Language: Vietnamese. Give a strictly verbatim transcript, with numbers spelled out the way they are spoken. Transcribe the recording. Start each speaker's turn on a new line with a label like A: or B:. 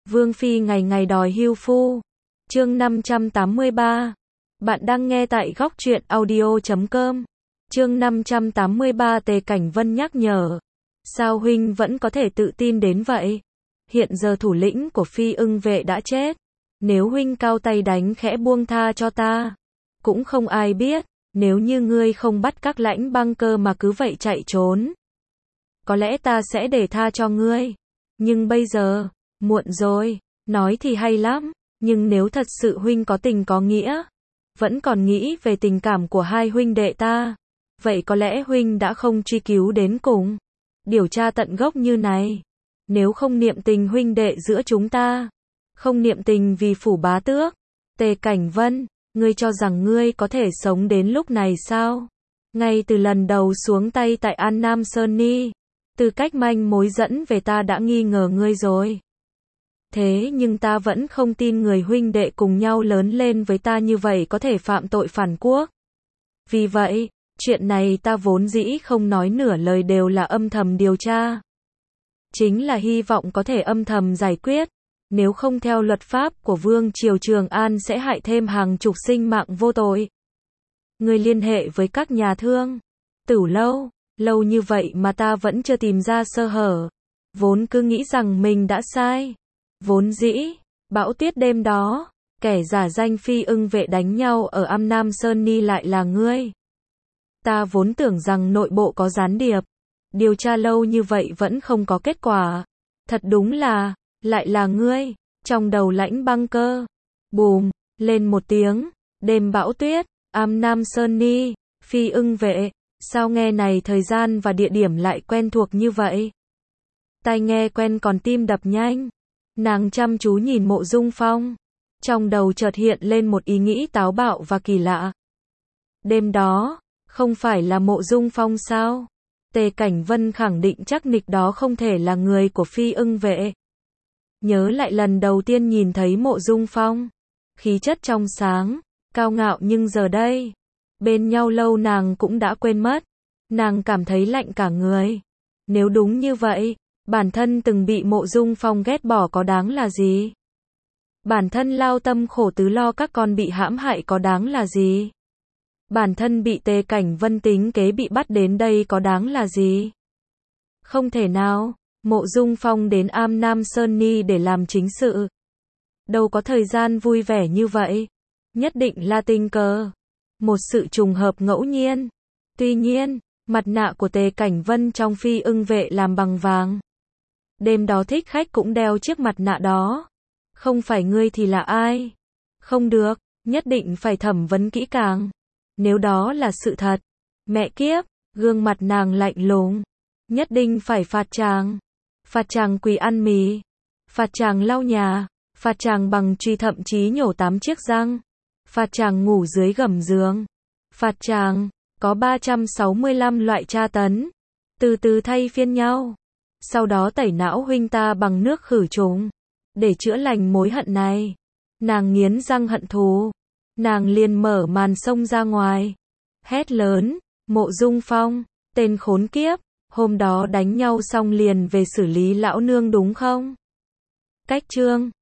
A: Vương Phi ngày ngày đòi hưu phu. Chương năm trăm tám mươi ba. Bạn đang nghe tại góc truyện audio chấm com. Chương năm trăm tám mươi ba. Tề Cảnh Vân nhắc nhở. Sao huynh vẫn có thể tự tin đến vậy? Hiện giờ thủ lĩnh của Phi Ưng vệ đã chết. Nếu huynh cao tay đánh khẽ buông tha cho ta, cũng không ai biết. Nếu như ngươi không bắt các lãnh băng cơ mà cứ vậy chạy trốn, có lẽ ta sẽ để tha cho ngươi. Nhưng bây giờ, muộn rồi. Nói thì hay lắm, nhưng nếu thật sự huynh có tình có nghĩa, vẫn còn nghĩ về tình cảm của hai huynh đệ ta, vậy có lẽ huynh đã không truy cứu đến cùng, điều tra tận gốc như này. Nếu không niệm tình huynh đệ giữa chúng ta, không niệm tình vì phủ bá tước, Tề Cảnh Vân, ngươi cho rằng ngươi có thể sống đến lúc này sao? Ngay từ lần đầu xuống tay tại An Nam Sơn Ni, từ cách manh mối dẫn về ta đã nghi ngờ ngươi rồi. Thế nhưng ta vẫn không tin người huynh đệ cùng nhau lớn lên với ta như vậy có thể phạm tội phản quốc. Vì vậy, chuyện này ta vốn dĩ không nói nửa lời, đều là âm thầm điều tra. Chính là hy vọng có thể âm thầm giải quyết. Nếu không theo luật pháp của Vương Triều Trường An sẽ hại thêm hàng chục sinh mạng vô tội. Người liên hệ với các nhà thương, Tử Lâu, lâu như vậy mà ta vẫn chưa tìm ra sơ hở. Vốn cứ nghĩ rằng mình đã sai. Vốn dĩ, bão tuyết đêm đó, kẻ giả danh Phi Ưng vệ đánh nhau ở Am Nam Sơn Ni lại là ngươi. Ta vốn tưởng rằng nội bộ có gián điệp. Điều tra lâu như vậy vẫn không có kết quả. Thật đúng là, lại là ngươi. Trong đầu lãnh băng cơ, bùm, lên một tiếng, đêm bão tuyết, Am Nam Sơn Ni, Phi Ưng vệ, sao nghe này thời gian và địa điểm lại quen thuộc như vậy? Tai nghe quen còn tim đập nhanh. Nàng chăm chú nhìn Mộ Dung Phong, trong đầu chợt hiện lên một ý nghĩ táo bạo và kỳ lạ. Đêm đó, không phải là Mộ Dung Phong sao? Tề Cảnh Vân khẳng định chắc nịch đó không thể là người của Phi Ưng vệ. Nhớ lại lần đầu tiên nhìn thấy Mộ Dung Phong, khí chất trong sáng, cao ngạo, nhưng giờ đây, bên nhau lâu nàng cũng đã quên mất. Nàng cảm thấy lạnh cả người. Nếu đúng như vậy, bản thân từng bị Mộ Dung Phong ghét bỏ có đáng là gì? Bản thân lao tâm khổ tứ lo các con bị hãm hại có đáng là gì? Bản thân bị Tề Cảnh Vân tính kế bị bắt đến đây có đáng là gì? Không thể nào. Mộ Dung Phong đến Am Nam Sơn Ni để làm chính sự. Đâu có thời gian vui vẻ như vậy. Nhất định là tình cờ. Một sự trùng hợp ngẫu nhiên. Tuy nhiên, mặt nạ của Tề Cảnh Vân trong Phi Ưng vệ làm bằng vàng. Đêm đó thích khách cũng đeo chiếc mặt nạ đó. Không phải ngươi thì là ai? Không được, nhất định phải thẩm vấn kỹ càng. Nếu đó là sự thật, mẹ kiếp, gương mặt nàng lạnh lùng. Nhất định phải phạt chàng. Phạt chàng quỳ ăn mì, phạt chàng lau nhà, phạt chàng bằng truy, thậm chí nhổ tám chiếc răng, phạt chàng ngủ dưới gầm giường, phạt chàng có ba trăm sáu mươi lăm loại tra tấn, từ từ thay phiên nhau. Sau đó tẩy não huynh ta bằng nước khử trùng, để chữa lành mối hận này. Nàng nghiến răng hận thù, nàng liền mở màn xông ra ngoài, hét lớn, Mộ Dung Phong, tên khốn kiếp, hôm đó đánh nhau xong liền về xử lý lão nương đúng không? Cách chương